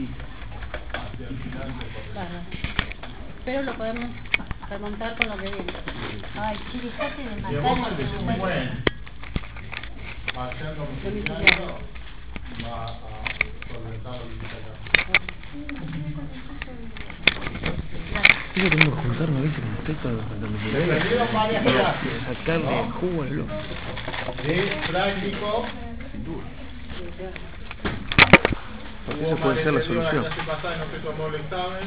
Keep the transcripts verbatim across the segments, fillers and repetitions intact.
hacia el final del correo. Claro. Pero lo podemos remontar con lo que viene. Ay, che, dejate de Si vos matar. haces un buen hacer domiciliario, va a solventar lo que está acá. Yo tengo que juntarme, viste, con usted para los domiciliarios. Se perdieron varias clases, Sacarle ¿no? jugo al loco. De práctico. Porque esa puede ser la solución. La clase pasada no se tomó el examen.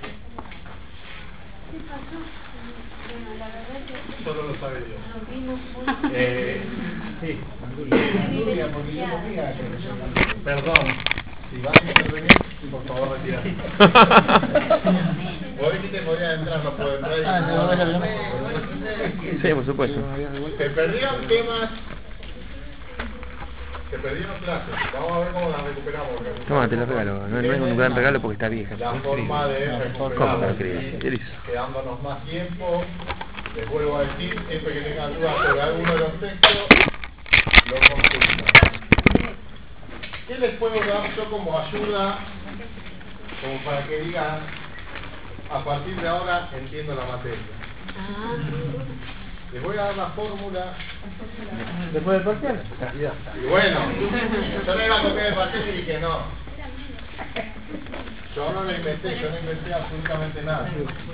¿Qué pasó? Bueno, la verdad que Solo lo sabe Dios. nos vimos muy... Eh, sí, Andulia, porque yo confía que... Perdón, si vas a intervenir, por favor retirate. Vos dijiste que podía entrar, no puedo entrar. Ah, no, no, no. Sí, por supuesto. Se perdieron temas, se perdieron clases. Vamos a ver cómo las recuperamos. Toma, te la regalo. No, no es un gran regalo porque está vieja. La forma de ¿Cómo que recuperarlas, escribir? ¿Qué hizo? quedándonos más tiempo. Les vuelvo a decir, siempre que tengan dudas sobre alguno de los textos, lo consultan. ¿Qué les puedo dar yo como ayuda, como para que digan, a partir de ahora entiendo la materia? Les voy a dar la fórmula. ¿Después del parcial? Y bueno, yo no iba a copiar el parcial y dije no. Yo no lo inventé, yo no inventé absolutamente nada.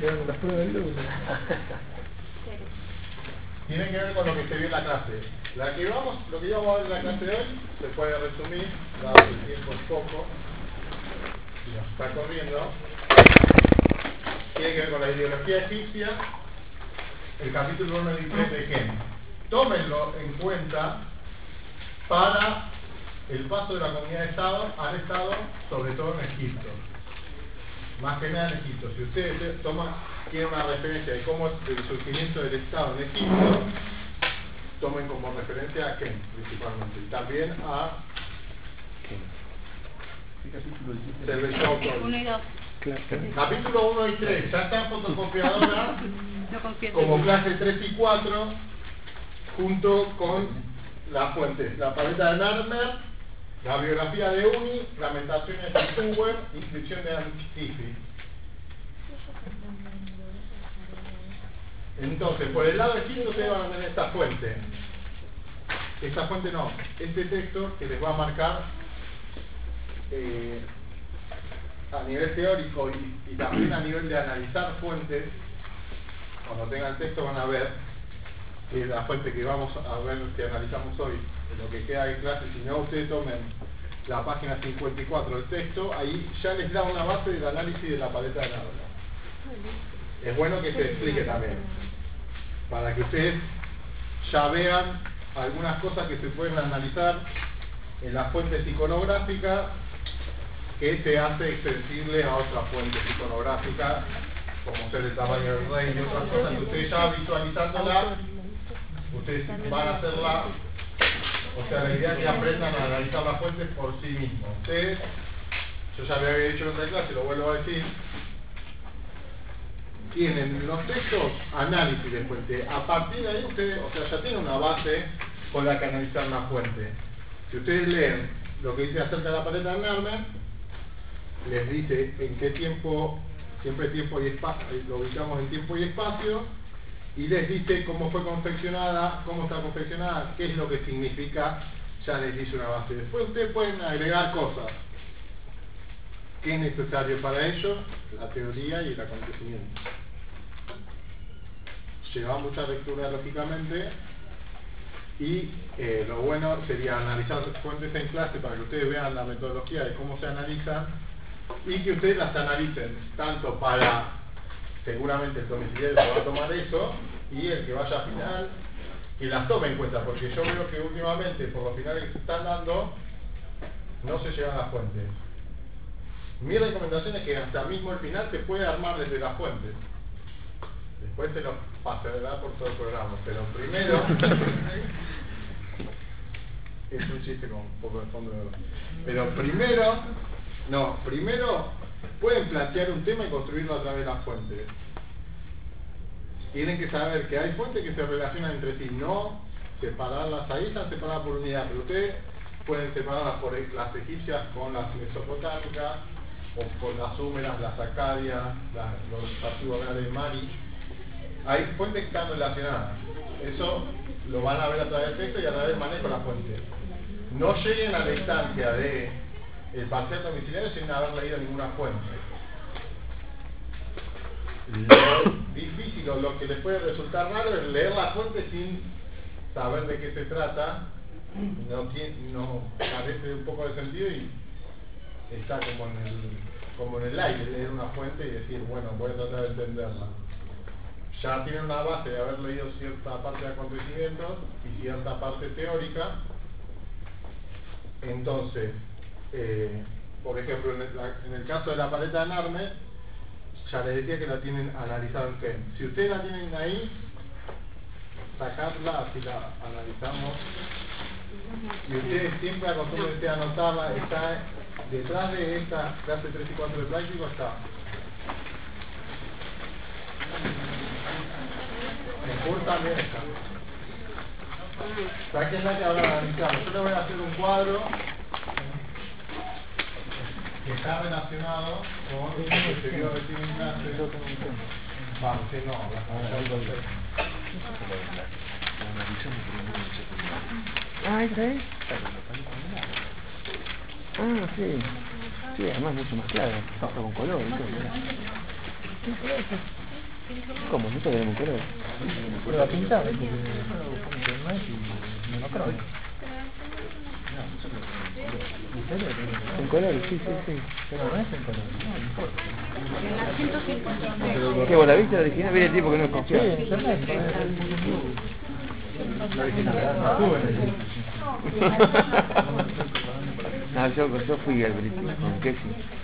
Tiene que ver con lo que se vio en la clase. La que vamos, lo que íbamos a ver en la clase de hoy se puede resumir, dado que el tiempo es poco y nos está corriendo. Tiene que ver con la ideología egipcia, el capítulo uno y tres de Gen. Tómenlo en cuenta para el paso de la comunidad de Estado al Estado, sobre todo en Egipto. Más que nada en Egipto. Si ustedes toman, tienen una referencia de cómo es el surgimiento del Estado en Egipto, tomen como referencia a Ken, principalmente. Y también a Uno y dos. capítulo uno y tres. Ya está en fotocopiadora No confieso. como clase tres y cuatro, junto con las fuentes. La paleta de Narmer, la biografía de Uni, Lamentaciones de Suwer, inscripción de Antifi. Entonces, por el lado izquierdo ustedes van a tener esta fuente. Esta fuente no, este texto que les va a marcar eh, a nivel teórico y, y también a nivel de analizar fuentes. Cuando tengan el texto van a ver que la fuente que vamos a ver, que analizamos hoy, de lo que queda de clase, si no ustedes tomen la página cincuenta y cuatro del texto, ahí ya les da una base del análisis de la paleta de Narmer. Es bueno que se explique también, para que ustedes ya vean algunas cosas que se pueden analizar en las fuentes iconográficas, que se hace extensible a otras fuentes iconográficas, como ser el tamaño del rey y otras cosas que ustedes ya visualizándola, ustedes van a hacerla. O sea, la idea es que aprendan a analizar las fuentes por sí mismos. Ustedes, yo ya lo había dicho en otra clase, lo vuelvo a decir, tienen en los textos análisis de fuente. A partir de ahí ustedes, o sea, ya tienen una base con la que analizar una fuente. Si ustedes leen lo que dice acerca de la paleta de Narmer, les dice en qué tiempo, siempre tiempo y espacio, lo ubicamos en tiempo y espacio, y les dice cómo fue confeccionada, cómo está confeccionada, qué es lo que significa, ya les dice una base. Después ustedes pueden agregar cosas. ¿Qué es necesario para ello? La teoría y el acontecimiento. Lleva mucha lectura lógicamente, y eh, lo bueno sería analizar fuentes en clase para que ustedes vean la metodología de cómo se analizan y que ustedes las analicen tanto para, seguramente el domiciliario se va a tomar eso, y el que vaya a final que las tome en cuenta, porque yo veo que últimamente por los finales que se están dando no se llevan las fuentes. Mi recomendación es que hasta mismo el final se puede armar desde las fuentes. Después se los pasará por todo el programa, pero primero es un chiste con un poco de fondo de verdad. Pero primero, no, primero pueden plantear un tema y construirlo a través de las fuentes. Tienen que saber que hay fuentes que se relacionan entre sí, no separarlas, ahí están separadas por unidad, pero ustedes pueden separarlas por las egipcias con las mesopotámicas, o por las húmedas, las acadias, las, los archivos de Mari, hay fuentes que están relacionadas. Eso lo van a ver a través del texto y a través del manejo de la fuente. No lleguen a la instancia de el parcial domiciliario sin haber leído ninguna fuente. Lo difícil o lo que les puede resultar raro es leer la fuente sin saber de qué se trata. No, tiene, no carece un poco de sentido y está como en el, como en el aire, leer una fuente y decir, bueno, voy a tratar de entenderla. Ya tienen una base de haber leído cierta parte de acontecimientos y cierta parte teórica. Entonces, eh, por ejemplo, en el, en el caso de la paleta de Narmes, ya les decía que la tienen analizada en T E M. Si ustedes la tienen ahí, sacarla, así la analizamos. Y ustedes siempre acostúmbrense a anotarla. Está detrás de esta clase tres y cuatro de práctico, está en Word también está. Sáquenla que ahora analizamos. Yo le voy a hacer un cuadro que está relacionado con lo que se vio recién en clase. Vamos, sí, no, la Ah, ¿esa es? Ah, sí. Sí, además mucho más claro. Está con color y todo. ¿Cómo? ¿No te vemos color? Pero la pintada, porque no creo. En color, sí, sí, sí. Pero no es en color, no importa. En la ciento cincuenta. ¿Qué, vos la viste la original? Viene el tipo que no es Sí, copiado. en internet. La original, tú en el No, yo, yo fui al británico, con Kessi.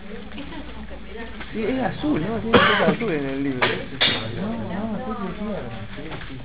Sí, es azul, ¿no? Tiene cosas azul en el libro. No, no, sí, sí, sí, sí.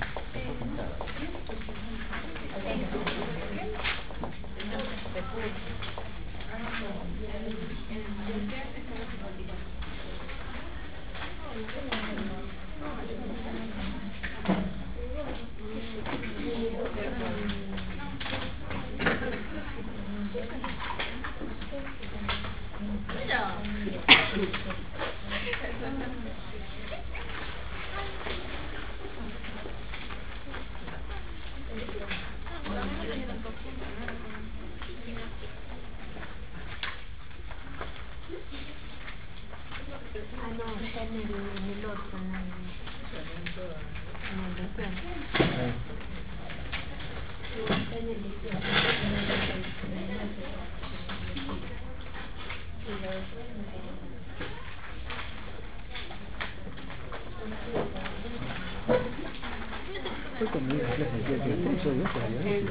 Ah, no, está en el, en el otro, en el, en el resumen. Está en el Fue cuando iba a clase de teatro, yo yo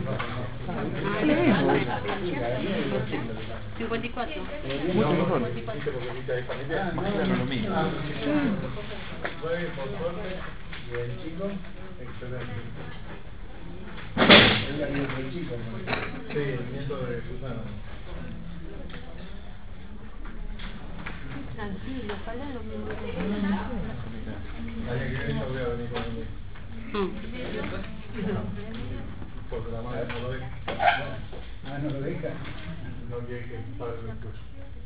cincuenta y cuatro. mucho mejor. ¿Viste porque viste ahí familia? Bueno, lo mismo. Nueve por suerte y el chico, excelente. Es la vida del chico, ¿no? Sí, el nieto de Susana. tranquilo, ojalá lo mismo. Año que viene yo voy a venir con el Mm. porque la madre no lo deja. Ah, no lo deja. No quiere que el padre lo escuche.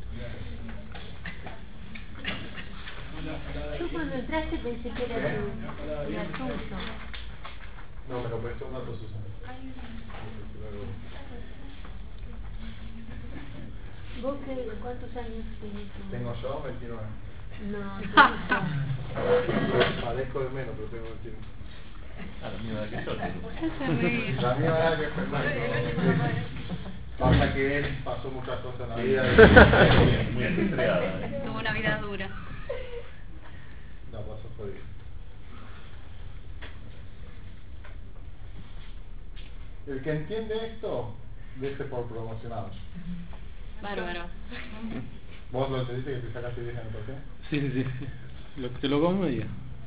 Yo cuando entraste pensé que era tu, era tuyo. No, me lo prestó un rato Susana. ¿Vos qué, cuántos años tenés? Tengo yo veintinueve. No, Parezco de menos, pero tengo veintinueve. A la misma edad que yo tengo. La misma edad que Fernando. Pasa que él pasó muchas cosas en la vida. Y... Muy ajetreada, ¿eh? Tuvo una vida dura. No, pasó jodido. El que entiende esto, deje por promocionados. Bárbaro. ¿Vos lo entendiste que te sacaste diez en el porqué? Sí, sí, sí. Lo, te lo como media.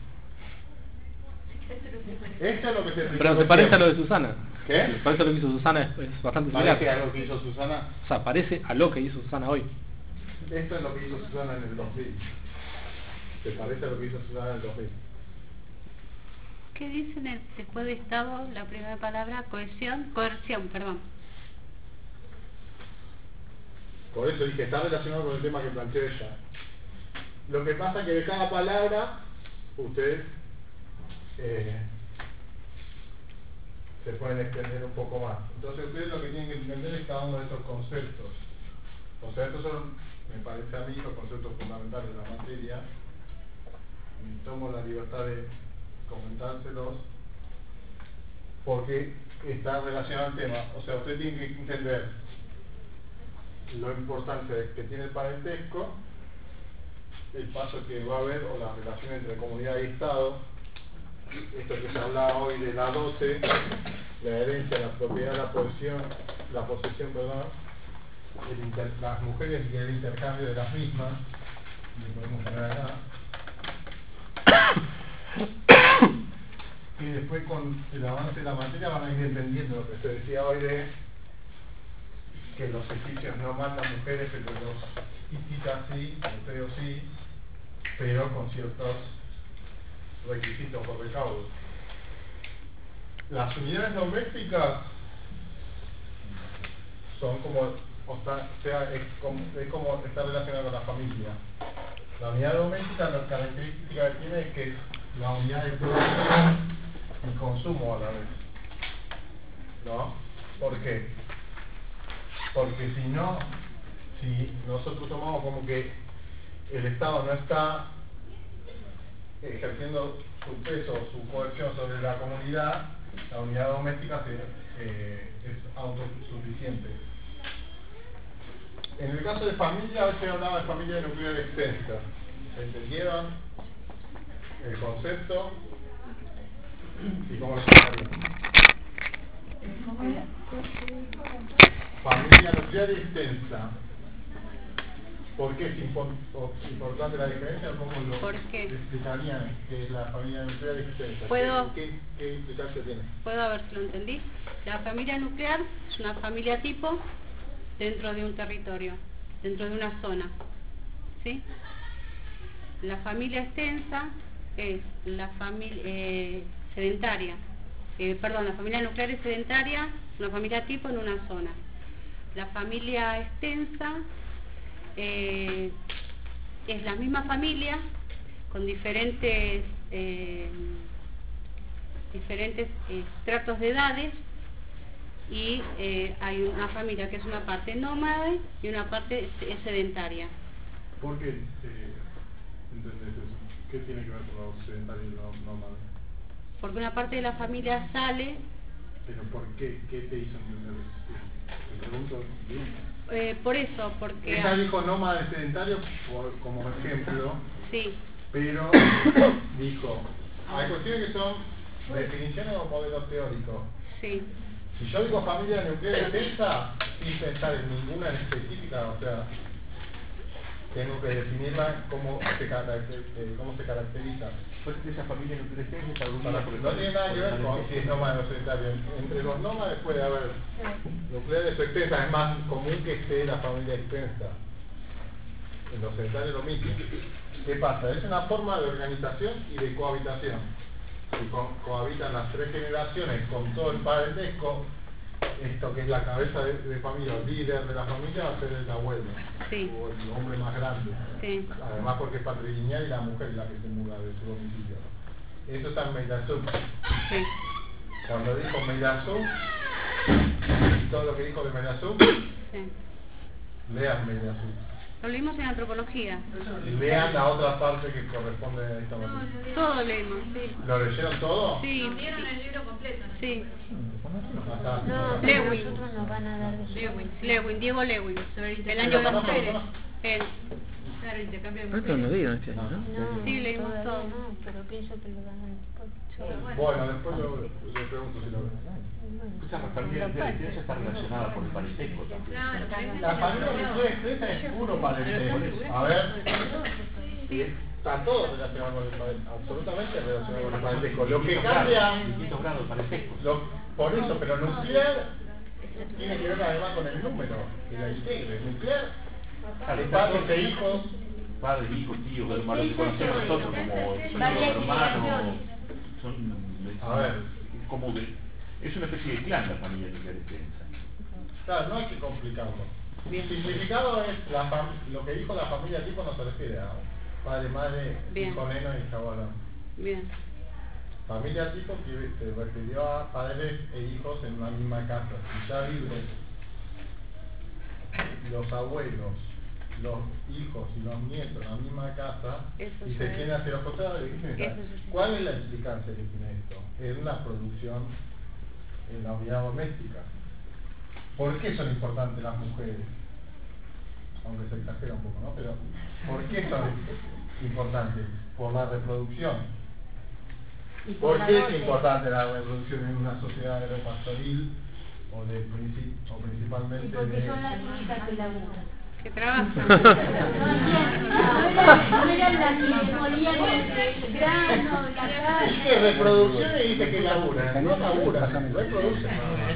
Esto es lo que se explicó Pero se recién. parece a lo de Susana. ¿Qué? Se parece a lo que hizo Susana, es, es bastante similar. ¿Parece algo que hizo Susana? O sea, parece a lo que hizo Susana hoy. Esto es lo que hizo Susana en el dos mil. ¿Te parece a lo que hizo Susana en el dos mil? ¿Qué dice en el después de Estado la primera palabra? Cohesión, coerción, perdón. Por eso dije, está relacionado con el tema que planteó ella. Lo que pasa es que de cada palabra ustedes eh, se pueden extender un poco más. Entonces ustedes lo que tienen que entender es cada uno de estos conceptos. O sea, estos son, me parece a mí, los conceptos fundamentales de la materia. Y tomo la libertad de comentárselos porque está relacionado al tema. O sea, ustedes tienen que entender lo importante que tiene el parentesco, el paso que va a haber o la relación entre comunidad y Estado, esto que se hablaba hoy de la dote, la herencia, la propiedad, la posesión, la posesión, perdón, el inter, las mujeres y el intercambio de las mismas, y podemos poner acá. Y después con el avance de la materia van a ir entendiendo lo que se decía hoy de que los egipcios no mandan mujeres, pero los hititas sí, los teos sí, pero con ciertos requisitos o recaudos. Las unidades domésticas son como, o sea, es como, es como está relacionada con la familia. La unidad doméstica, la característica que tiene es que es la unidad de producción y consumo a la vez. ¿No? ¿Por qué? Porque si no, si nosotros tomamos como que el Estado no está ejerciendo su peso, su coerción sobre la comunidad, la unidad doméstica se, eh, es autosuficiente. En el caso de familia, hoy se hablaba de familia nuclear extensa. ¿Entendieron el concepto? ¿Y cómo lo llamarían? Familia nuclear extensa. ¿Por qué es impor importante la diferencia? ¿Cómo lo explicarían que es la familia nuclear extensa? ¿Puedo? ¿Qué, qué implicancia tiene? Puedo, a ver si lo entendí. La familia nuclear es una familia tipo dentro de un territorio, dentro de una zona, ¿sí? La familia extensa es la familia eh, sedentaria, eh, perdón, la familia nuclear es sedentaria, una familia tipo en una zona. La familia extensa eh, es la misma familia con diferentes eh, diferentes estratos de edades, y eh, hay una familia que es una parte nómade y una parte sedentaria. ¿Por qué eh, entendés eso? ¿Qué tiene que ver con los sedentarios y los nómades? Porque una parte de la familia sale. ¿Pero por qué? ¿Qué te hizo entender eso? Te pregunto bien. Eh, por eso, porque... Ella dijo nómade sedentario por, como ejemplo, sí, pero dijo, hay cuestiones que son definiciones o modelos teóricos. sí. Si yo digo familia nuclear extensa, sin pensar en ninguna en específica, o sea, tengo que definirla cómo se, eh, cómo se caracteriza. Pues esa familia nuclear extensa está agrupada por el No tiene nada que ver con si es nómade o sedentario. Entre los nómades puede haber nucleares o extensas, es más común que esté la familia extensa. En los sedentarios lo mismo. ¿Qué pasa? Es una forma de organización y de cohabitación. Si co cohabitan las tres generaciones con todo el parentesco, esto que es la cabeza de, de familia, el líder de la familia va a ser el abuelo, sí, o el hombre más grande, sí, además porque es patrilineal y la mujer es la que se muda de su domicilio. Eso está en Meillassoux. sí. Cuando dijo Meillassoux, todo lo que dijo de Meillassoux, sí. lean Meillassoux. Lo leímos en antropología. Y lean la otra parte que corresponde a esta materia. Todo leímos, sí. ¿Lo leyeron todo? Sí. Nos dieron el libro completo, ¿no? Sí. Ajá. No, Lewin. nosotros nos van a dar de Lewin, Lewin, Diego Lewin. sobre el El intercambio año de dos mil. mujeres. Él. Claro, intercambio de Esto mujeres. no dieron este año, ¿no? No, Sí, leímos todavía todo. no, pero pienso que lo van a después. Bueno, después lo, le pregunto si lo ven. Esa familia nuclear extensa está relacionada por el parentesco también. Claro, parece La que familia lo nuclear extensa es puro parentesco. A ver, Sí. está todo relacionado con el parentesco, absolutamente relacionado con el parentesco. Lo que Distintos cambia, grados, distintos grados de parentesco. lo, por eso, pero nuclear tiene que ver además con el número, que la integre. Nuclear, Claro, de padres e hijos, padres, hijos, tíos, hermanos, que conocemos nosotros como Varias tíos, hermanos, generaciones. son, A ver. como de, es una especie de clan la familia nuclear extensa. claro, no hay que complicarlo. Simplificado es la fam lo que dijo la familia tipo no se refiere a padre, madre, Bien. hijo, neno y hija varón. Bien. Familia tipo que se refirió a padres e hijos en una misma casa. Si ya viven los abuelos, los hijos y los nietos en la misma casa, Eso y ya se es. tiene hacia los costados, ¿qué Eso ya es. ¿cuál es la implicancia que tiene esto? Es la producción en la unidad doméstica. ¿Por qué son importantes las mujeres? Aunque se exagera un poco, ¿no? Pero ¿por qué son importantes? Por la reproducción. Y por ¿Por la qué es dote. importante la reproducción en una sociedad aeropastoril o, de princip o principalmente Y porque de... son las únicas que laburan. Que trabajan. No eran, no eran las que molían el grano, la carne. Dice reproducción y dice que laburan. No laburan, reproducen.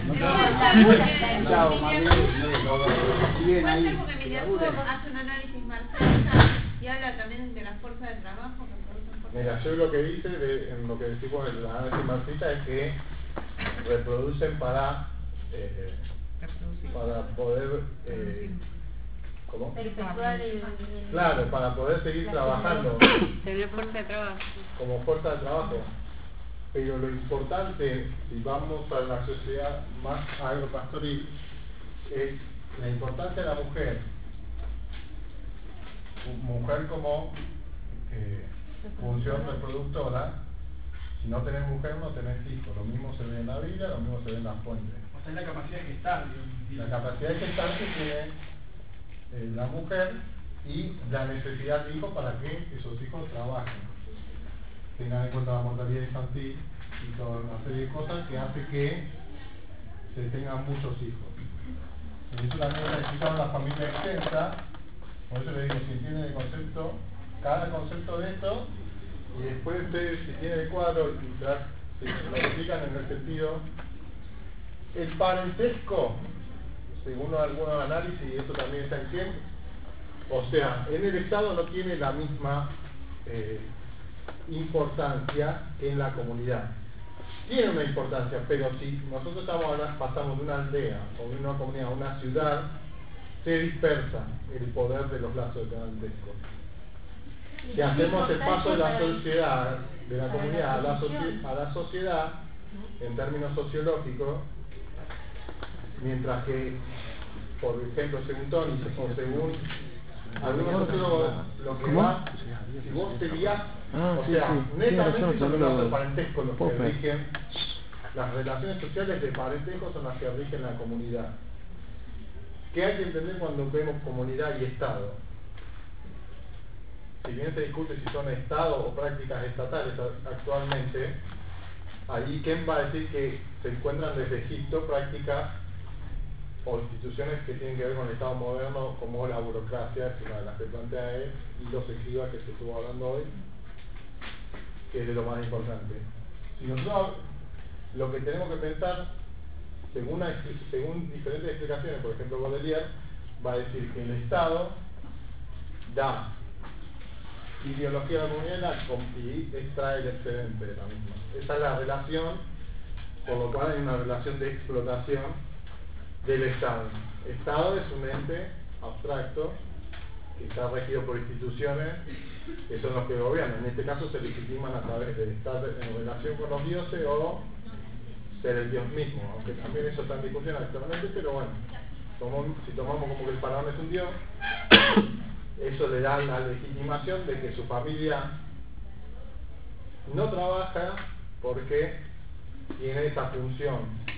Chao, María. Bien Puede ser ahí. porque Mediapro hace un análisis marxista y habla también de la fuerza de trabajo que producen fuerza. Mira, yo lo que dice, de, en lo que decimos en el análisis marxista, es que reproducen para, eh, para poder... Eh, ¿Cómo? Perpetuar el, el- Claro, para poder seguir trabajando Tener fuerza de trabajo. como fuerza de trabajo. Pero lo importante, si vamos a una sociedad más agropastoril, es la importancia de la mujer. Mujer como eh, función reproductora. Si no tenés mujer, no tenés hijos. Lo mismo se ve en la Biblia, lo mismo se ve en las fuentes. O sea, la capacidad de gestar. La capacidad de gestar que tiene eh, la mujer y la necesidad de hijos para que esos hijos trabajen. Tengan en cuenta la mortalidad infantil y toda una serie de cosas que hace que se tengan muchos hijos. Y eso también está explicado en la familia extensa. Por eso le digo, si entienden el concepto, cada concepto de esto, y después ustedes, si tienen el cuadro y tras, si lo explican en el sentido, el parentesco, según algunos análisis, y eso también está en quién, o sea, en el Estado no tiene la misma eh, importancia que en la comunidad. Tiene una importancia, pero si nosotros estamos ahora, pasamos de una aldea o de una comunidad a una ciudad, se dispersa el poder de los lazos de parentesco. Si hacemos el paso de la sociedad, de la comunidad a la, socie a la sociedad, en términos sociológicos, mientras que, por ejemplo, según Tony o según algunos sociólogos, lo que ¿Cómo? va, si vos te guías, Ah, o sí, sea, sí. Tiene netamente razón, son los hablando lazos de de- parentesco los que Popper. rigen, las relaciones sociales de parentesco son las que rigen la comunidad. ¿Qué hay que entender cuando vemos comunidad y Estado? Si bien se discute si son Estado o prácticas estatales actualmente, ahí ¿quién va a decir que se encuentran desde Egipto prácticas o instituciones que tienen que ver con el Estado moderno, como la burocracia, que es una de las que plantea él, y los escribas que se estuvo hablando hoy, que es de lo más importante? Si nosotros lo que tenemos que pensar, según, una, según diferentes explicaciones, por ejemplo Baudelaire va a decir que el Estado da ideología de la comunidad y extrae el excedente de la misma. Esa es la relación, por lo cual hay una relación de explotación del Estado. Estado es un ente abstracto que está regido por instituciones que son los que gobiernan. En este caso se legitiman a través de estar en relación con los dioses o ser el Dios mismo, aunque también eso está en discusión actualmente, pero bueno, como, si tomamos como que el faraón es un Dios, eso le da la legitimación de que su familia no trabaja porque tiene esa función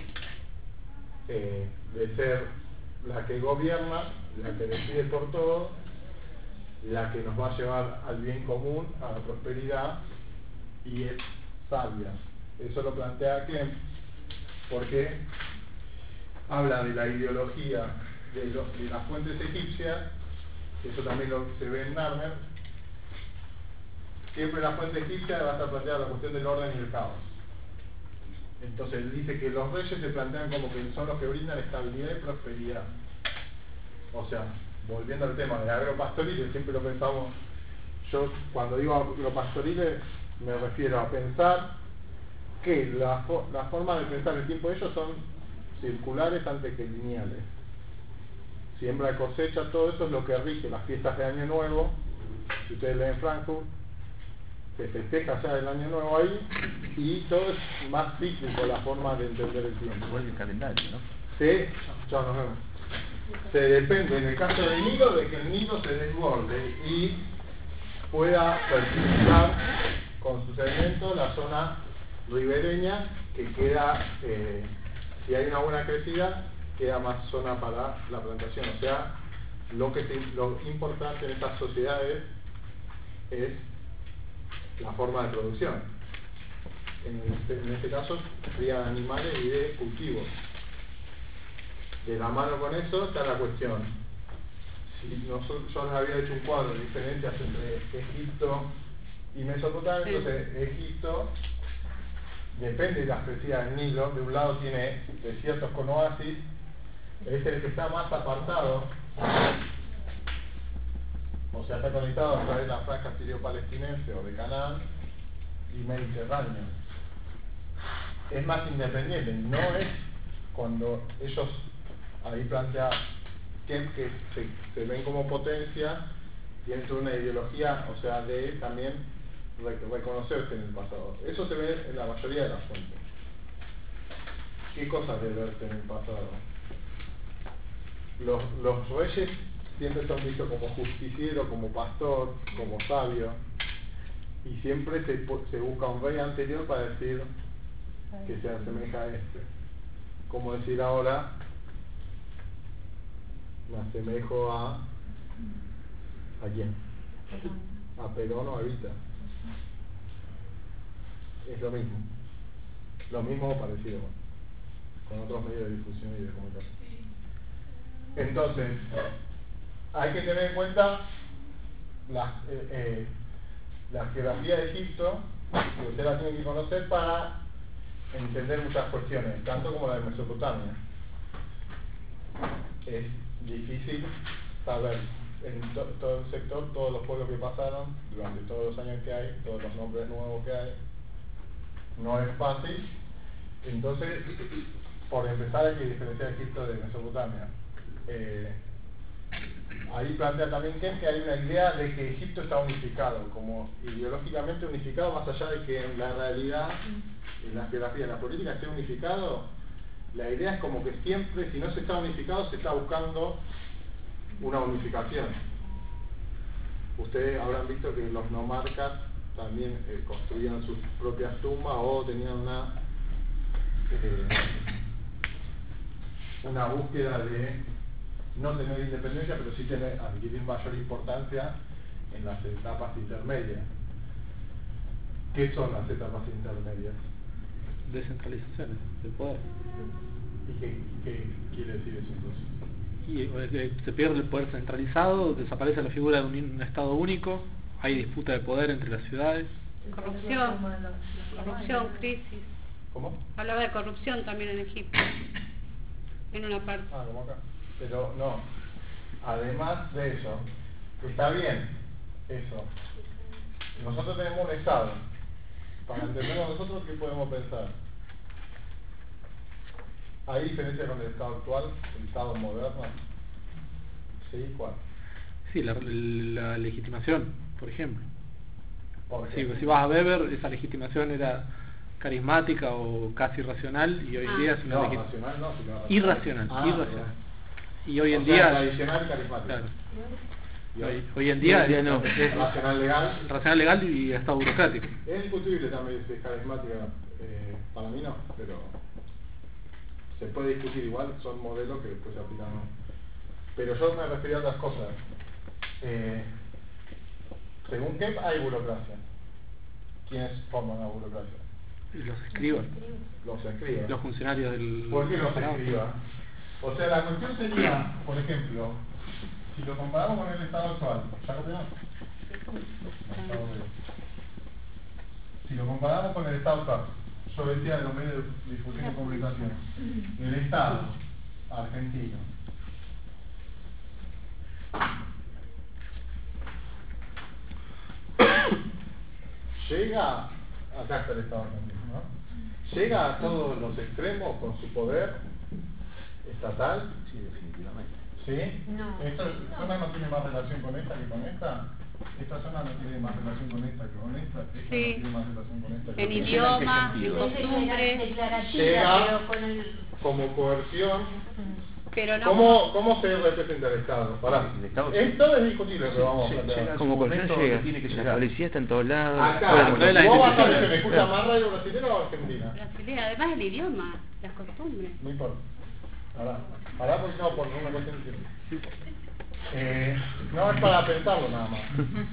eh, de ser la que gobierna, la que decide por todo, la que nos va a llevar al bien común, a la prosperidad, y es sabia. Eso lo plantea Kemp porque habla de la ideología de, los, de las fuentes egipcias. Eso también lo se ve en Narmer. Siempre la fuente egipcia va a estar planteada la cuestión del orden y el caos. Entonces él dice que los reyes se plantean como que son los que brindan estabilidad y prosperidad. O sea, volviendo al tema de agropastoriles, siempre lo pensamos, yo cuando digo agropastoriles me refiero a pensar que la, fo la forma de pensar el tiempo de ellos son circulares antes que lineales. Siembra, cosecha, todo eso es lo que rige las fiestas de Año Nuevo, si ustedes leen Frankfurt, se festeja ya el año nuevo ahí, y todo es más cíclico la forma de entender el tiempo. Igual que el calendario, ¿no? Sí, ya nos vemos. Se depende, en el caso del Nilo, de que el Nilo se desborde y pueda fertilizar con su sedimento la zona ribereña, que queda, eh, si hay una buena crecida, queda más zona para la plantación. O sea, lo que se, lo importante en estas sociedades es la forma de producción. En este, en este caso, cría de animales y de cultivos. De la mano con eso está la cuestión. Si nosotros, yo les había hecho un cuadro de diferencias entre Egipto y Mesopotamia, entonces Egipto depende de las crecidas del Nilo. De un lado tiene desiertos con oasis, es el que está más apartado, o sea, está conectado a través de la franja sirio-palestinense o de Canaán y Mediterráneo. Es más independiente, no es cuando ellos, ahí plantea que, que se, se ven como potencia, tienen toda una ideología, o sea, de también re, reconocerse en el pasado. Eso se ve en la mayoría de las fuentes. ¿Qué cosas de verse en el pasado? Los, los reyes siempre son vistos como justiciero, como pastor, como sabio, y siempre se, se busca un rey anterior para decir que se asemeja a este. Como decir ahora, me asemejo a ¿a quién? A Perón o a Evita. Es lo mismo, lo mismo o parecido, con otros medios de difusión y de comunicación. Entonces, hay que tener en cuenta la, eh, eh, la geografía de Egipto, que usted la tiene que conocer para entender muchas cuestiones, tanto como la de Mesopotamia. Es difícil saber en to todo el sector todos los pueblos que pasaron durante todos los años que hay, todos los nombres nuevos que hay. No es fácil. Entonces, por empezar, hay que diferenciar Egipto de Mesopotamia. Eh, ahí plantea también que hay una idea de que Egipto está unificado, como ideológicamente unificado, más allá de que en la realidad, en la geografía, en la política esté unificado. La idea es como que siempre, si no se está unificado, se está buscando una unificación. Ustedes habrán visto que los nomarcas también eh, construían sus propias tumbas o tenían una eh, una búsqueda de no tener independencia, pero sí tener, adquirir mayor importancia en las etapas intermedias. ¿Qué son las etapas intermedias? Descentralizaciones del poder. ¿Y qué, qué quiere decir eso entonces? Y eh, se pierde el poder centralizado, desaparece la figura de un, un Estado único, hay disputa de poder entre las ciudades. Corrupción, corrupción, crisis. ¿Cómo? Hablaba de corrupción también en Egipto, en una parte. Ah, como acá. Pero no, además de eso, está bien eso. Nosotros tenemos un Estado. Para entenderlo nosotros, ¿qué podemos pensar? ¿Hay diferencia con el Estado actual, el Estado moderno? ¿Sí? ¿Cuál? Sí, la, la legitimación, por ejemplo. ¿Por Sí, qué? pues si vas a Weber, esa legitimación era carismática o casi racional, y hoy en Ah. día es una No, legit- racional no, sino racional. irracional, Ah, irracional. no. Y hoy O en sea, día, tradicional y carismático. claro, Y hoy, hoy en día Hoy en día no. es racional legal. racional legal y Estado burocrático. Es discutible también si es carismática, eh, para mí no, pero se puede discutir igual, son modelos que después se aplican. Pero yo me refería a otras cosas. Eh, según Kemp hay burocracia. ¿Quiénes forman la burocracia? Los escribas, Los escribas. los funcionarios del... ¿Por qué los escribas? O sea, la cuestión sería, por ejemplo, si lo comparamos con el estado actual, ¿ya copiamos? Estado de- Si lo comparamos con el estado actual, yo decía de los medios de difusión y comunicación, el Estado argentino llega, acá está el Estado argentino, ¿no? Llega a todos los extremos con su poder estatal. Sí, definitivamente. ¿Sí? No. ¿Esto, ¿Zona no tiene más relación con esta que con esta? esta zona no tiene más relación con esta que con esta, esta Sí. no tiene más relación con esta que En con esta. idioma, en Es costumbres, declarativa, Llega pero con el... como coerción. pero no ¿Cómo, ¿Cómo se representa el Estado? Pará. El Estado- Esto es discutible, pero vamos a Sí, plantear. llega en Como su coerción momento llega. que tiene que La llegar. policía está en todos lados. Acá, fuera de Bueno, la ¿vos vas a institución. ver que me escucha más radio brasileña o argentina? brasileña, además el idioma, las costumbres. No importa. Pará. Pará porque no, por una cuestión de tiempo. Eh, no es para pensarlo nada más.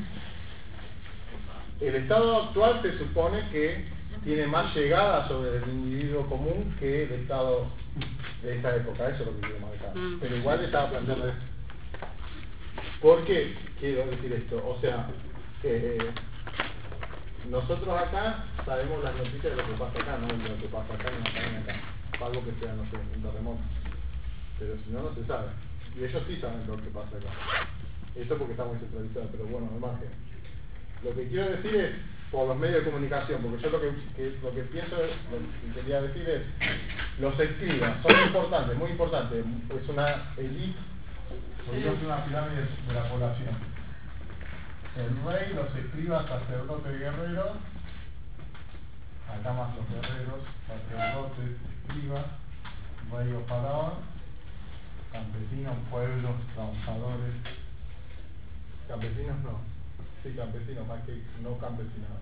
El Estado actual se supone que tiene más llegada sobre el individuo común que el Estado de esa época, eso es lo que quiero marcar. Mm. Pero igual estaba planteando eso. ¿Por qué quiero decir esto? O sea, eh, nosotros acá sabemos las noticias de lo que pasa acá, no de lo que pasa acá ni acá ni acá. Salvo que sea, no sé, un terremoto. Pero si no, no se sabe. Y ellos sí saben lo que pasa acá. Eso porque está muy centralizado, pero bueno, al margen. Lo que quiero decir es, por los medios de comunicación, porque yo lo que, que- lo que pienso, es- lo que quería decir es, los escribas son importantes, muy importantes, es una elite, podría ser una pirámide de la población. El rey, los escribas, sacerdotes, guerreros, acá más los guerreros, sacerdotes, escribas, rey o faraón, campesinos, pueblos, trabajadores, campesinos no, sí campesinos, más que no campesinos.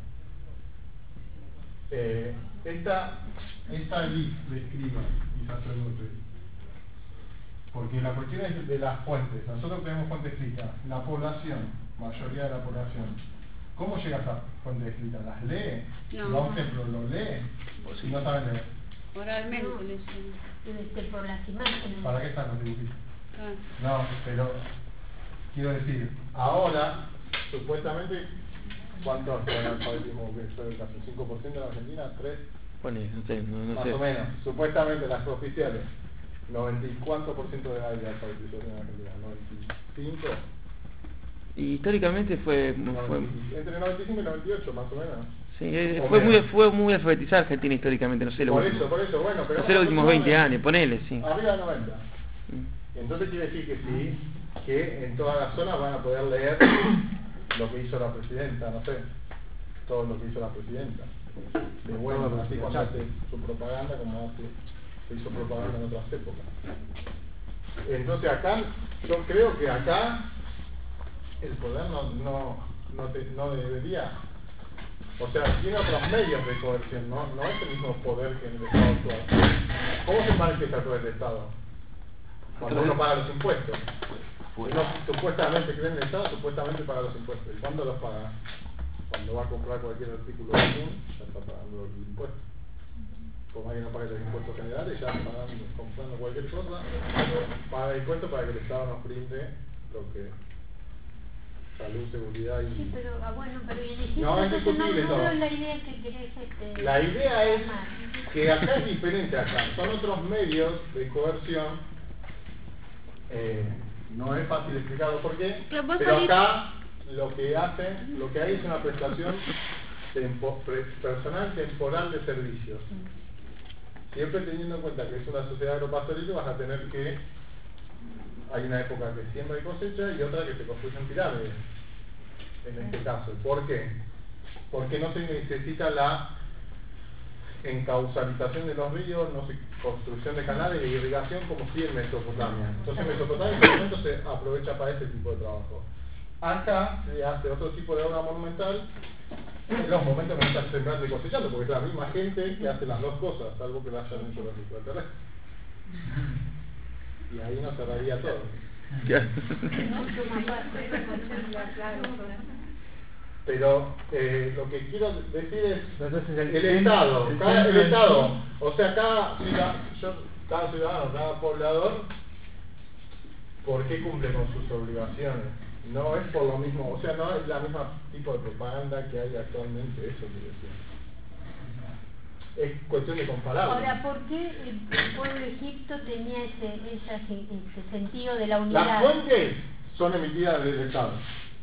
Eh, esta, esta elite de escribas y sacerdotes, porque la cuestión es de las fuentes, nosotros tenemos fuentes escritas, la población, mayoría de la población, ¿cómo llega a esa fuente escrita? ¿Las lee? No. ¿Va a un templo, lo lee? Si no saben leer, Oralmente No. le llaman. Este, por las imágenes. ¿para qué están los dibujitos? Ah. No, pero quiero decir, ahora, supuestamente, ¿cuánto hace el alfabetismo que fue casi cinco por ciento en Argentina? ¿tres? Pone, no sé, no, no Más sé. o menos, supuestamente las oficiales. ¿noventa y cuánto por ciento de hay de alfabetización en Argentina? ¿noventa y cinco? Y históricamente fue, fue Entre noventa y cinco y noventa y ocho, más o menos. sí, eh, O fue muy menos. fue muy alfabetizada Argentina históricamente, no sé lo Por último. eso, por eso, bueno, pero... No sé los últimos veinte años, ponele, sí. Arriba de noventa. Mm. Entonces quiere decir que sí, que en todas las zonas van a poder leer lo que hizo la presidenta, no sé, todo lo que hizo la presidenta. De bueno, así cuando hace su propaganda, como hace, se hizo propaganda en otras épocas. Entonces acá, yo creo que acá el poder no, no, no, te- no debería, o sea, tiene otros medios de coerción, no, no es el mismo poder que en el Estado actual. ¿Cómo se manifiesta todo el Estado? Cuando uno paga los impuestos. Uno supuestamente cree en el Estado, supuestamente paga los impuestos. ¿Y cuándo los paga? Cuando va a comprar cualquier artículo común, ya está pagando el impuesto. Como alguien no paga los impuestos generales, ya está pagando, comprando cualquier cosa, paga impuestos para que el Estado nos brinde lo que salud, seguridad y... Sí, pero ah, bueno, pero y dijiste, No, es entonces no, discutible no todo. veo la idea que querés este, La idea es tomar. que acá es diferente acá, son otros medios de coerción, eh, no es fácil explicarlo por qué, Pero vos pero salís- acá lo que hacen, lo que hay es una prestación tempo- pre- personal temporal de servicios. Siempre teniendo en cuenta que es una sociedad agropastoril, vas a tener que, hay una época que siembra y cosecha y otra que se construyen pirámides, en este caso. ¿Por qué? Porque no se necesita la encauzalización de los ríos, no se construcción de canales de irrigación como si en Mesopotamia. Entonces Mesopotamia en este momento se aprovecha para ese tipo de trabajo. Acá se hace otro tipo de obra monumental en los momentos que no están sembrando y cosechando, porque es la misma gente que hace las dos cosas, salvo que lo hayan hecho los extraterrestres. Y ahí nos cerraría todo. Ya. Pero eh, lo que quiero decir es Entonces el, el Estado, el cada, el centro del- Estado, o sea, cada ciudad, yo, cada ciudadano, cada poblador, ¿por qué cumple con sus obligaciones? No es por lo mismo, o sea, no es la misma tipo de propaganda que hay actualmente, eso quiero decir. Es cuestión de compararlo. Ahora, ¿por qué el, el pueblo de Egipto tenía ese, ese, ese sentido de la unidad? Las fuentes son emitidas desde el Estado.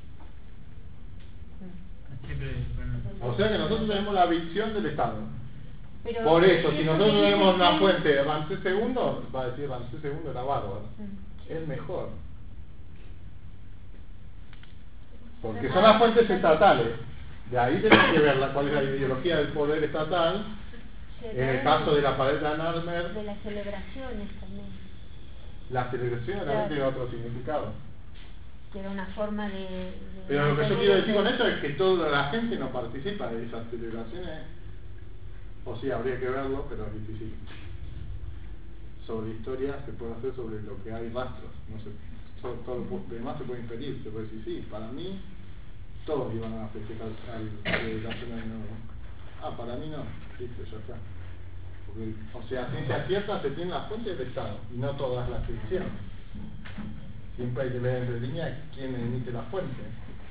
Siempre, bueno, O sea que nosotros tenemos la visión del Estado. Pero Por eso, si eso nosotros quiere tenemos decir una que- fuente de Ramsés segundo, va a decir Ramsés segundo era bárbaro. Mm. Es mejor. Porque son las fuentes estatales. De ahí tenemos que ver la, cuál es la ideología del poder estatal. En el caso de la pared de Anarmer, de las celebraciones también, la celebración Claro. también tiene otro significado. que era una forma de, de Pero lo que yo mantener quiero decir ese- con esto es que toda la gente no participa de esas celebraciones. O sí, habría que verlo, pero es difícil. Sobre historia se puede hacer sobre lo que hay rastros. No sé, todo, todo lo demás se puede inferir. Se puede decir, sí, para mí todos iban a festejar al, al, la cena de nuevo. Ah, para mí no. Listo, ya está. Porque, o sea, ciencia cierta se tiene las fuentes del Estado y no todas las ficciones. Siempre hay que leer entre líneas quién emite la fuente.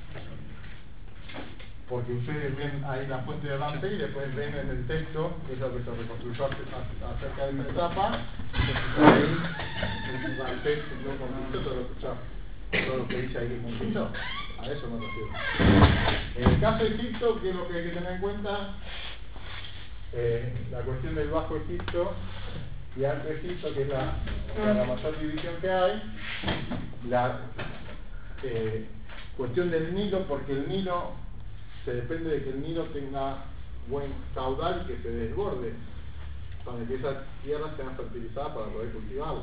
Porque ustedes ven ahí la fuente de Ramsey y después ven en el texto, que es lo que se reconstruyó acerca de esta etapa, ahí Ramsey no conquistó todo lo, que, todo lo que dice ahí que conquistó. A eso me refiero. En el caso de Egipto, ¿qué es lo que hay que tener en cuenta? Eh, la cuestión del Bajo Egipto y Alto Egipto, que es la, la mayor división que hay, la eh, cuestión del Nilo, porque el Nilo se depende de que el Nilo tenga buen caudal y que se desborde para que esas tierras sean fertilizadas para poder cultivarlas.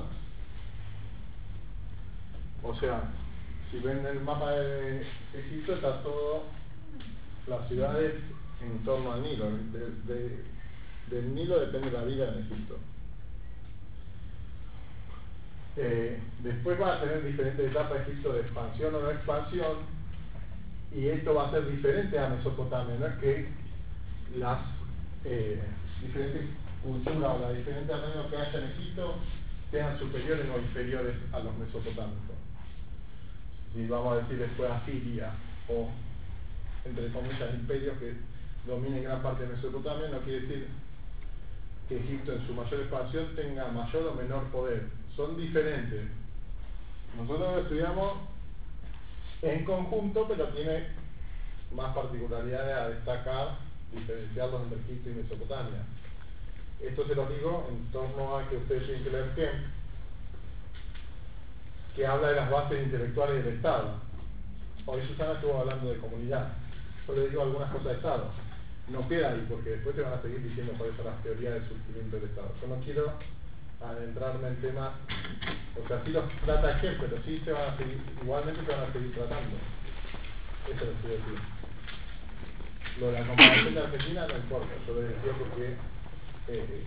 O sea, si ven el mapa de Egipto, está todo las ciudades en torno al Nilo. De, de, del Nilo depende la vida en Egipto. Eh, después va a tener diferentes etapas de Egipto de expansión o no expansión, y esto va a ser diferente a Mesopotamia. No es que las eh, diferentes culturas o las diferentes reinos que haya en Egipto sean superiores o inferiores a los mesopotámicos. Si vamos a decir después Asiria o entre comillas imperios que dominen gran parte de Mesopotamia, no quiere decir que Egipto en su mayor expansión tenga mayor o menor poder. Son diferentes. Nosotros lo estudiamos en conjunto, pero tiene más particularidades a destacar, diferenciarlos entre Egipto y Mesopotamia. Esto se lo digo en torno a que ustedes tienen que leer Kemp, que habla de las bases intelectuales del Estado. Hoy Susana estuvo hablando de comunidad. Yo le digo algunas cosas de Estado. No queda ahí, porque después te van a seguir diciendo cuáles son las teorías del surgimiento del Estado. Yo no quiero adentrarme en temas, o sea, sí los trata Kemp, pero sí se van a seguir, igualmente se van a seguir tratando. Eso les quiero decir. Lo de la comparación de Argentina no importa, yo les decía porque eh,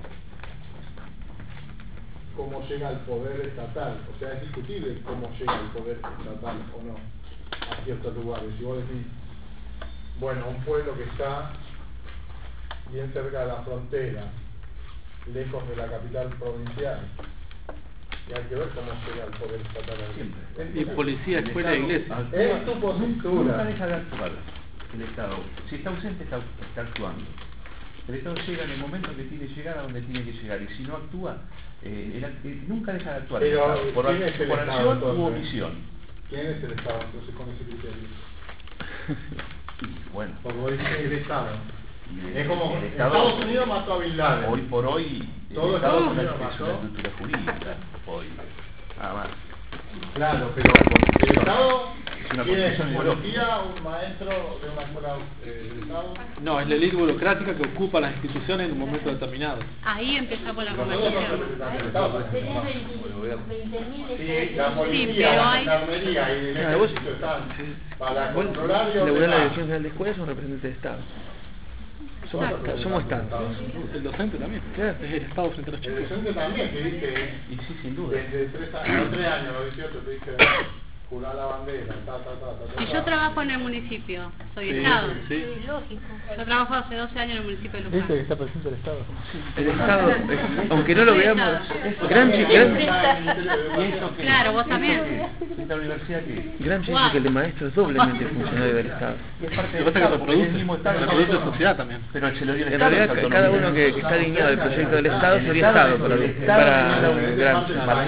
cómo llega el poder estatal, o sea, es discutible cómo llega el poder estatal o no a ciertos lugares. Si vos decís, bueno, un pueblo que está bien cerca de la frontera, lejos de la capital provincial, y hay que ver cómo llega el poder estatal ahí. Siempre. Y policía, escuela e iglesia. Es tu Nunca postura. deja de actuar el Estado. Si está ausente, está, está actuando. El Estado llega en el momento que tiene que llegar a donde tiene que llegar, y si no actúa, eh, el, eh, nunca deja de actuar. Pero, el Estado, por, ¿quién es el por Estado, acción u entonces? omisión. ¿Quién es el Estado entonces con ese criterio? Y bueno, Porque vos decís el Estado. y el- Es como el Estado- Estados Unidos mató a Bin Laden. hoy por hoy, Todo el Estado es Estados una, Unidos es una pasó. estructura jurídica. Hoy, nada más. Claro, pero el Estado Es una tiene construcción un policía, un maestro de una escuela eh, del Estado. No, es la élite burocrática que ocupa las instituciones en un momento determinado. Ahí empezamos la Nosotros somos conversación. representantes del Estado. Tenés veinte mil Sí, la Sí, policía, pero la hay- gendarmería y el Ah, vos- ejército están para Vos, controlar y laburás en la ordenar. Dirección General de Escuelas, sos representante de Estado. Somos, Exacto. somos Estado. El docente también. Claro. Es el Estado frente a los El chicos. docente también, que dice, Y sí, sin duda. desde tres años, no, tres años, los dieciocho, te dice, jurar la bandera, ta, ta, ta, ta, ta. Y yo trabajo en el municipio, soy Sí, Estado. sí. Sí, lógico. Yo trabajo hace doce años en el municipio de Luján. está presente el Estado. El Estado, es- aunque no lo Soy veamos, Estado. Gramsci, También Gramsci, está el Ministerio de ¿Y Educación. eso qué? Claro, vos ¿Eso también. qué? ¿Esta universidad qué? Gramsci dice que el maestro es doblemente funcionario del Estado. Y es parte Lo que del pasa es que Estado, porque es el reproduce, mismo Estado. reproduce sociedad también. Pero se lo dio el En Estado. realidad, esa cada autonomía. uno que, que está alineado del proyecto del Estado El sería Estado para, el para Estado Gramsci. Martí.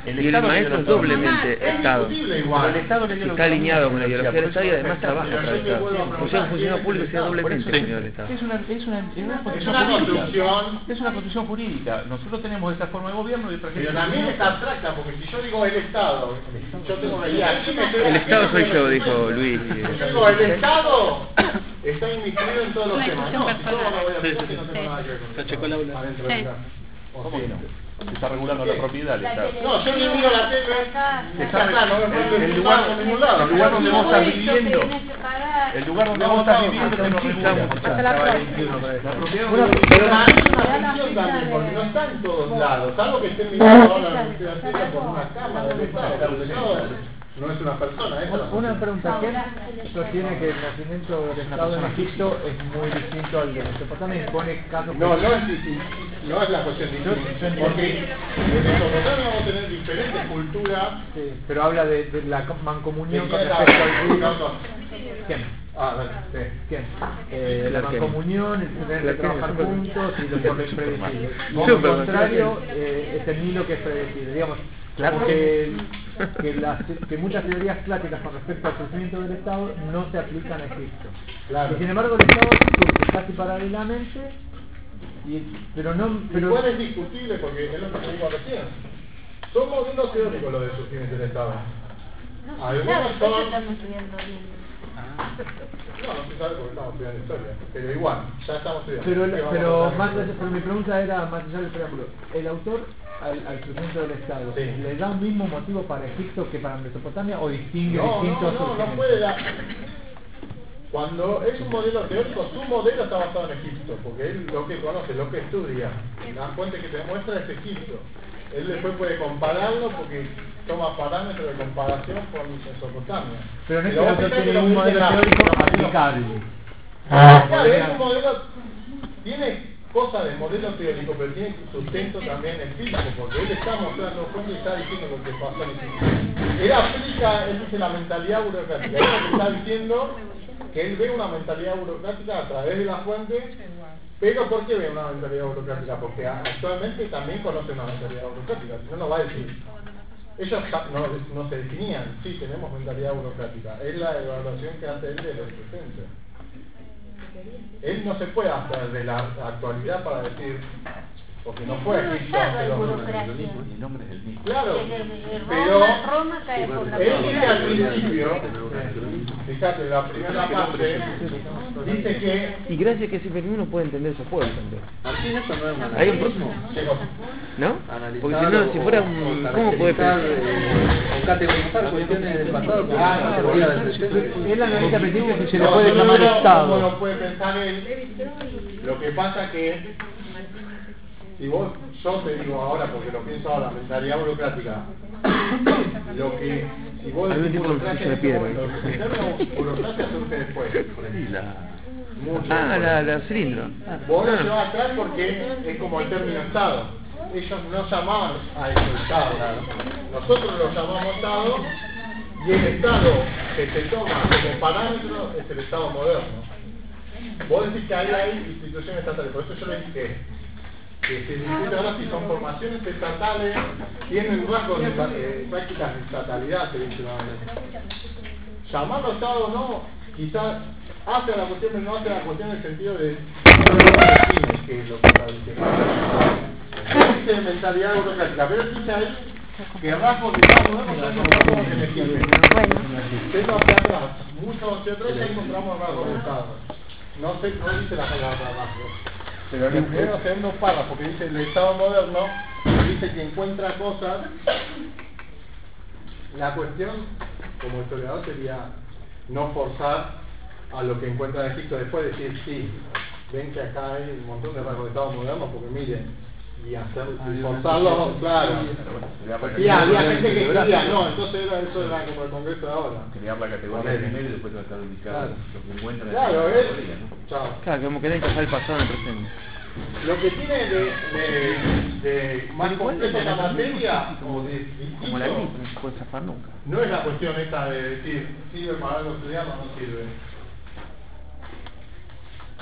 El Y el Estado le dio maestro la es autonomía. doblemente Es Estado. discutible Pero igual. el Estado le dio la Está autonomía alineado a con la la ideología del universidad, Estado y por eso además está- trabaja Pero para yo el me vuelvo a Estado. preguntar, Funciona un funcionario ¿quién público es y sea el Estado? Por doblemente eso funcionario del es, Estado. es una, es una, es una Es construcción una jurídica. construcción, Es una construcción jurídica. Nosotros tenemos esta forma de gobierno y otra gente. pero también es abstracta, porque si yo digo el Estado, yo tengo una idea. ¿quién es El Estado soy yo, dijo Luis. Si yo digo el Estado, está inmiscuido en todos los Una temas. discusión No, si yo personal. no voy a Sí, pensar sí, que no sí. tengo nada que ver con Se eso. achicó el aula. Adentro de Sí. la casa. O ¿Cómo sí. que no? Se está regulando la propiedad del Estado. No, yo ni miro la tele, está acá, no me puedo El el lugar- por ningún lado. el lugar donde vos estás viviendo, pagar. el lugar donde No, vos estás no, viviendo te lo no, regula. no, Hasta la próxima. La propiedad Pero donde- pero para mí es una ficción también, porque no está en todos lados, salvo que estén mirando ahora la universidad haciendo por una cámara del Estado, pero el Estado no es una persona, es Una- Una pregunta, ¿quién Ahora- sostiene que el nacimiento del Estado en Egipto es muy distinto al de Mesopotamia y pone casos... No, no es difícil, no es la cuestión difícil, porque en Mesopotamia vamos a tener diferentes culturas. Sí, pero habla de, de la mancomunión ¿De con quién respecto habla? al No, vino. no. ¿Quién? Ah, dale, sí. ¿Quién? Eh, la Clark Kent. mancomunión, el tener que Clark Kent, trabajar Superman. juntos y lo por lo impredecible. Y Superman, lo contrario, Clark Kent. eh, es el Nilo que es predecible. Digamos, Clark como que, que, las, que muchas teorías clásicas con respecto al surgimiento del Estado no se aplican a Egipto. Claro. Y sin embargo el Estado surge casi paralelamente, y, pero no... Pero, Igual es discutible porque es lo que te digo recién. Son modelos teóricos los de surgimiento del Estado. No se Algunos sabe, por eso son- estamos estudiando bien. No, no se sabe porque estamos estudiando historia, pero igual, ya estamos estudiando. pero, Así que vamos pero, a hacer- más allá- pero mi pregunta era más allá del preámbulo. El autor al, al surgimiento del Estado, Sí. ¿le da un mismo motivo para Egipto que para Mesopotamia o distingue No, distintos no, no, no surgimientos? puede dar. Cuando es un modelo teórico, su modelo está basado en Egipto, porque él lo que conoce, lo que estudia, la fuente que te demuestra es Egipto. Él después puede compararlo porque toma parámetros de comparación con Mesopotamia. Pero no es que vos el autor fijate tiene lo un que dice modelo la- teórico la- aplicable. Claro, es un modelo, tiene cosas de modelo teórico, pero tiene sustento también empírico, porque él está mostrando fuentes y está diciendo lo que pasó en Egipto. Él aplica, él dice la mentalidad burocrática, él lo que está diciendo que él ve una mentalidad burocrática a través de la fuente, pero ¿por qué ve una mentalidad burocrática? Porque actualmente también conoce una mentalidad burocrática, si no, no va a decir. Ellos ta- no, no se definían, sí, tenemos mentalidad burocrática, es la evaluación que hace él de la existencia. Él no se puede hacer de la actualidad para decir, porque no fue No Egipto estaba hace en dos mil burocracia. años. El nombre es el mismo. Claro, El- el- el pero Roma, Roma cae por la él dice al burocracia. principio, fíjate, la primera parte, dice que Y gracias que ese uno puede entender esos pueblos también. Martín, eso no es un Hay un analismo. llegó. ¿No? Analizar Porque si no, si fuera o- un... o ¿Cómo puede caracterizar, pensar? eh, o categorizar cuestiones del pasado como Ah, categoría del presente. Él analiza al principio si se le No, puede yo llamar no, Estado. ¿cómo lo puede pensar él? Lo que pasa que si vos, yo te digo ahora, porque lo pienso ahora, mentalidad burocrática, lo que, si vos Hay un decís tipo con burocracia, silla de piedra. en este momento, el término burocracia surge después. Sí, la... Mucho Ah, después. la, la cilindro. Vos lo Ah. llevas atrás porque es como el término Estado. Ellos no llamaban a eso Estado. Nosotros lo llamamos Estado y el Estado que se toma como parámetro es el Estado moderno. Vos decís que ahí hay instituciones estatales, por eso yo le dije que se discute ahora si son formaciones estatales, tienen rasgos de eh, prácticas de estatalidad, se dice nuevamente. Llamarlo Estado o no, quizás hace la cuestión, pero no hace la cuestión en el sentido de no define qué es lo que está diciendo. Dice mentalidad burocrática, pero dice ahí que rasgos de Estado moderno son los rasgos que me sirven. Bueno. Yendo hacia atrás, mucho hacia atrás ya encontramos rasgos de Estado. No sé, no dice la palabra rasgos. Pero en el primero segundo párrafo, porque dice el Estado moderno, dice que encuentra cosas. La cuestión, como historiador, sería no forzar a lo que encuentra en Egipto después, decir, sí, ven que acá hay un montón de rasgos de Estado moderno, porque miren, y hacer, y forzarlo, claro. Sí, había gente que quería, no, entonces era, eso era como el Congreso de ahora. Crear la categoría de género y después tratar de ubicar Claro. lo que encuentran en Claro, la es, categoría, ¿no? chao. Claro, como que hay que pasar el pasado en el presente. Lo que tiene de, de, de más Pero igual complejo la la anatomía materia, como- o de Como la distinto, gripe, no se puede zafar nunca. no es la cuestión esta de decir, sirve para algo estudiar o no sirve.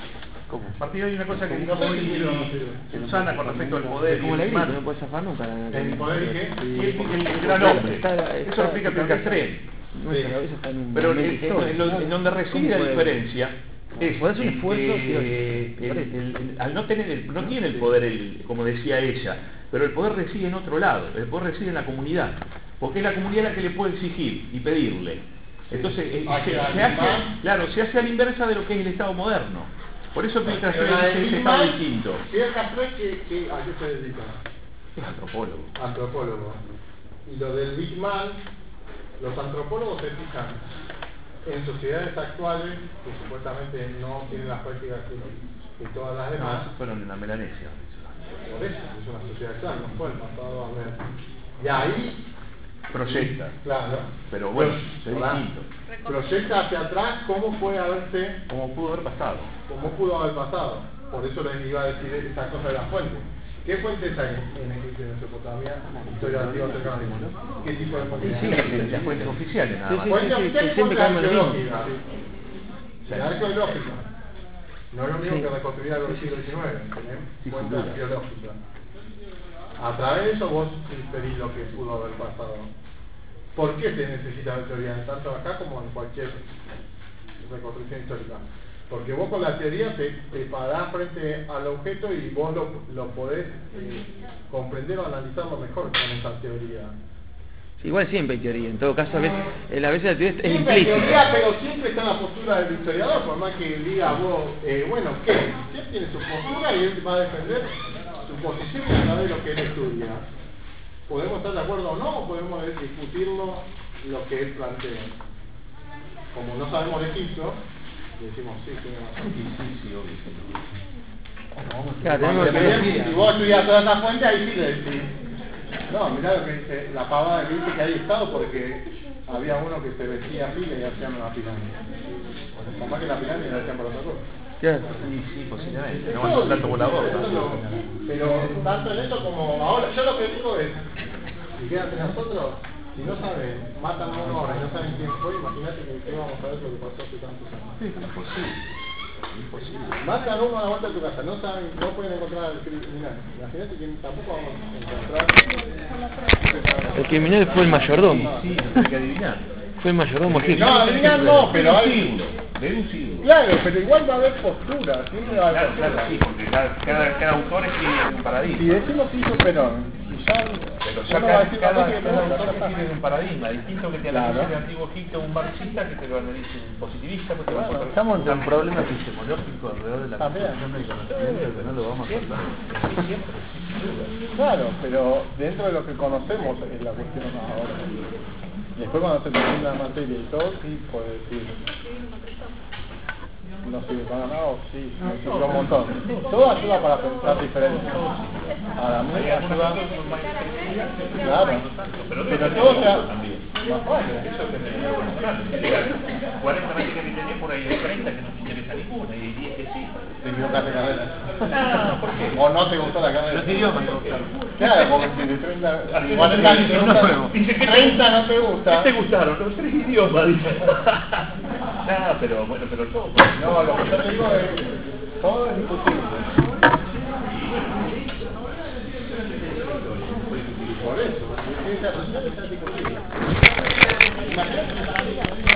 ¿Cómo? Martín, hay una cosa que dijo No sé hoy si sirve o no sirve. Susana con respecto al poder. Como y la el grita, mal. no puede zafar nunca la ¿El poder y qué? Y el, el gran hombre. Está- está- Eso lo explica Pilcastrén. Nuestra cabeza está en un Pero momento en, histórico. en lo- en donde reside la ¿Cómo puede- diferencia es Puede ser un en esfuerzo que, teórico. el- el- el- al no tener el, no tiene el poder, el, como decía ella, pero el poder reside en otro lado, el poder reside en la comunidad, porque es la comunidad la que le puede exigir y pedirle. Entonces eh, Ah, se, que se la hace, misma- claro, se hace a la inversa de lo que es el Estado moderno. Por eso Pilcastrén Pero la de dice ese Big Estado Man, distinto. Fidel Castro, ¿qué, qué, ¿a qué se dedica? Es antropólogo. Antropólogo. Y lo del Big Man, los antropólogos se fijan en sociedades actuales que supuestamente no tienen las prácticas que, que todas las No, demás. esos fueron en la Melanesia. Por eso, es una sociedad actual, no fue el pasado a ver. Y ahí, Proyecta. claro, Pero bueno, Pero, es hola, distinto. proyecta hacia atrás cómo puede haberse, Como pudo haber pasado. cómo pudo haber pasado. Por eso les iba a decir esa cosa de las fuentes. ¿Qué fuentes hay en Egipto y Mesopotamia? Historia del antiguo cercano. ¿Qué tipo de fuentes Sí, hay? las fuentes oficiales nada Sí, más. sí, Fuentes sí, oficiales y siempre fuentes caemos en lo mismo. arqueológicas. La arqueológica. No es lo mismo Sí. que reconstruir algo del siglo diecinueve, ¿entendés? Sí, sin Fuentes duda. arqueológicas. A través de eso vos inferís lo que pudo haber pasado. ¿Por qué se necesita la teoría? Tanto acá como en cualquier reconstrucción histórica. Porque vos con la teoría te, te parás frente al objeto y vos lo, lo podés eh, comprender o analizarlo mejor con esa teoría. Sí, igual siempre hay teoría. En todo caso, a veces, eh, a veces la teoría es Siempre hay implícita. teoría, pero siempre está la postura del historiador, por más que diga vos, eh, bueno, ¿qué? Siempre tiene su postura y él va a defender su posición a través de lo que él estudia. Podemos estar de acuerdo o no, o podemos discutirlo lo que él plantea. Como no sabemos de Egipto, decimos sí, tiene razón. Sí, sí, sí, obvio. sí. Claro, tenemos que Si, si vos estudias toda esa fuente, ahí sí le decís. No, mirá lo que dice, la pavada que dice que hay estado porque había uno que se vestía fila y hacían una pirámide. Capaz que la pirámide la hacían para otra cosa. Claro. Sí, sí, posiblemente. No Todo es un plato volador. eso ¿no? lo- Pero tanto en eso como ahora, yo lo que digo es, si quédate nosotros, si no saben, matan a uno ahora y no saben quién fue, imagínate que, que vamos a ver lo que pasó hace tantos años. Sí, es imposible. Imposible. Matan a uno a la vuelta de tu casa, no saben, no pueden encontrar al criminal. Imagínate que tampoco vamos a encontrar. El criminal fue el mayordomo. Sí, sí, hay que adivinar. Fue el mayordomo egipcio. No, adivinar no, pero hay. Deducirlo. Deducirlo. Claro, pero igual va a haber postura, siempre va a haber Claro, claro, postura. sí, porque cada, cada, cada autor escribe un Si paradigma. decimos hizo Perón, y ya, Pero ya uno va a cada, decir cada, capaz que cada Perón, ya autor está. escribe un paradigma. Distinto que te Claro. analice el antiguo Egipto un marxista que te lo analice un positivista, pues te va a encontrar. Estamos ante un problema epistemológico alrededor de la También. construcción del conocimiento que no lo vamos a tratar. Claro, pero dentro de lo que conocemos es la cuestión ahora. Después cuando se te entiende la materia y todo, sí puede decir. No sirve para nada, o sí, me sirvió un montón. Todo ayuda para pensar diferente. Ahora, mí ayuda. Claro, pero todo sea más fácil. cuarenta materias que tenés por ahí de treinta que no te interesa ninguna y diez que sí. Te equivocaste de carrera. No, ¿por qué? O no te gustó la carrera. Los idiomas te gustaron. Claro, porque si de treinta, si cuarenta te gusta, Dice que treinta no te gusta. ¿Qué te gustaron? Los tres idiomas, dice. No, pero bueno, pero todo. No, lo que yo te digo es, todo es discutible. Por eso, ciencia social es discutible. Imagínate